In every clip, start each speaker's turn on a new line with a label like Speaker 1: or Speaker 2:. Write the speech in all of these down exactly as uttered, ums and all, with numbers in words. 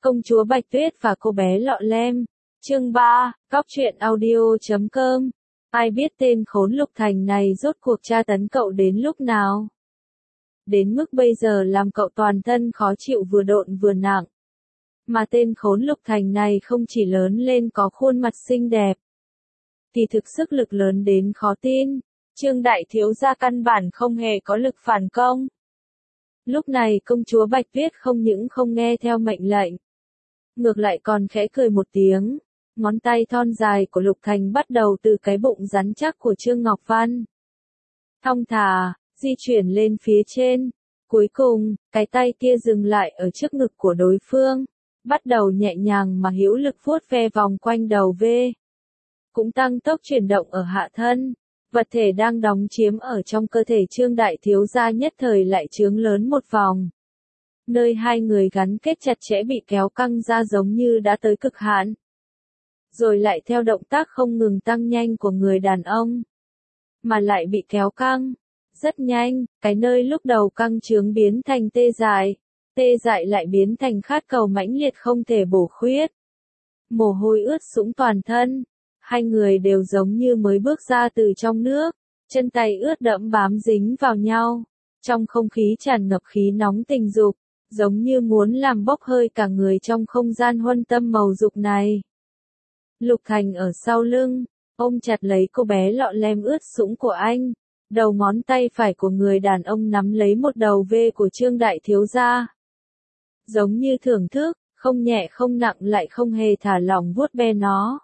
Speaker 1: Công chúa Bạch Tuyết và cô bé lọ lem. Chương ba, Góc truyện audio chấm com. Ai biết tên khốn Lục Thành này rốt cuộc tra tấn cậu đến lúc nào? Đến mức bây giờ làm cậu toàn thân khó chịu vừa độn vừa nặng. Mà tên khốn Lục Thành này không chỉ lớn lên có khuôn mặt xinh đẹp, thì thực sức lực lớn đến khó tin. Trương đại thiếu gia căn bản không hề có lực phản công. Lúc này công chúa Bạch Tuyết không những không nghe theo mệnh lệnh, ngược lại còn khẽ cười một tiếng. Ngón tay thon dài của Lục Thành bắt đầu từ cái bụng rắn chắc của Trương Ngọc Văn thong thả di chuyển lên phía trên. Cuối cùng, cái tay kia dừng lại ở trước ngực của đối phương, bắt đầu nhẹ nhàng mà hữu lực vuốt ve vòng quanh đầu V. Cũng tăng tốc chuyển động ở hạ thân. Vật thể đang đóng chiếm ở trong cơ thể Trương đại thiếu gia nhất thời lại trướng lớn một vòng. Nơi hai người gắn kết chặt chẽ bị kéo căng ra giống như đã tới cực hạn. Rồi lại theo động tác không ngừng tăng nhanh của người đàn ông, mà lại bị kéo căng. Rất nhanh, cái nơi lúc đầu căng trướng biến thành tê dại, tê dại lại biến thành khát cầu mãnh liệt không thể bổ khuyết. Mồ hôi ướt sũng toàn thân, hai người đều giống như mới bước ra từ trong nước, chân tay ướt đẫm bám dính vào nhau. Trong không khí tràn ngập khí nóng tình dục, giống như muốn làm bốc hơi cả người trong không gian huân tâm màu dục này. Lục Thành ở sau lưng, ôm chặt lấy cô bé lọ lem ướt sũng của anh. Đầu ngón tay phải của người đàn ông nắm lấy một đầu V của Trương đại thiếu gia. Giống như thưởng thức, không nhẹ không nặng lại không hề thả lỏng vuốt ve nó.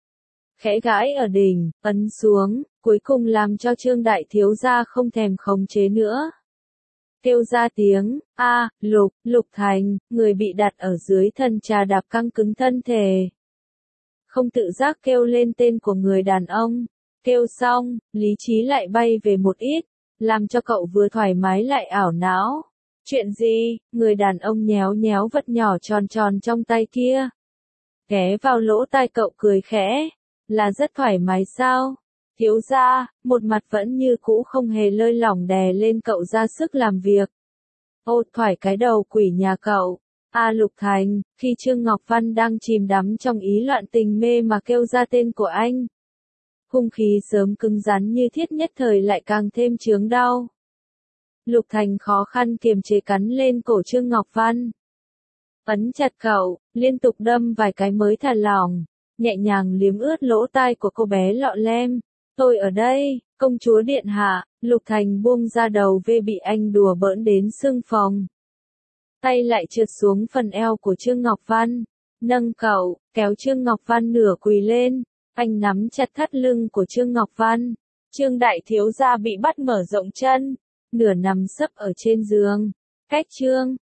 Speaker 1: Khẽ gãi ở đỉnh, ấn xuống, cuối cùng làm cho Trương đại thiếu gia không thèm khống chế nữa. Kêu ra tiếng, a, Lục, Lục Thành, người bị đặt ở dưới thân trà đạp căng cứng thân thể. Không tự giác kêu lên tên của người đàn ông. Kêu xong, lý trí lại bay về một ít, làm cho cậu vừa thoải mái lại ảo não. Chuyện gì? Người đàn ông nhéo nhéo vật nhỏ tròn tròn trong tay kia. Ghé vào lỗ tai cậu cười khẽ. Là rất thoải mái sao? Thiếu gia, một mặt vẫn như cũ không hề lơi lỏng đè lên cậu ra sức làm việc. Ô thoải cái đầu quỷ nhà cậu. A Lục Thành, khi Trương Ngọc Văn đang chìm đắm trong ý loạn tình mê mà kêu ra tên của anh. Hung khí sớm cứng rắn như thiết nhất thời lại càng thêm chướng đau. Lục Thành khó khăn kiềm chế cắn lên cổ Trương Ngọc Văn. Ấn chặt cậu, liên tục đâm vài cái mới thả lỏng, nhẹ nhàng liếm ướt lỗ tai của cô bé lọ lem. Tôi ở đây, công chúa điện hạ. Lục Thành buông ra đầu V bị anh đùa bỡn đến sưng phồng. Tay lại trượt xuống phần eo của Trương Ngọc Văn, nâng cậu, kéo Trương Ngọc Văn nửa quỳ lên. Anh nắm chặt thắt lưng của Trương Ngọc Văn. Trương đại thiếu gia bị bắt mở rộng chân, nửa nằm sấp ở trên giường, cách Trương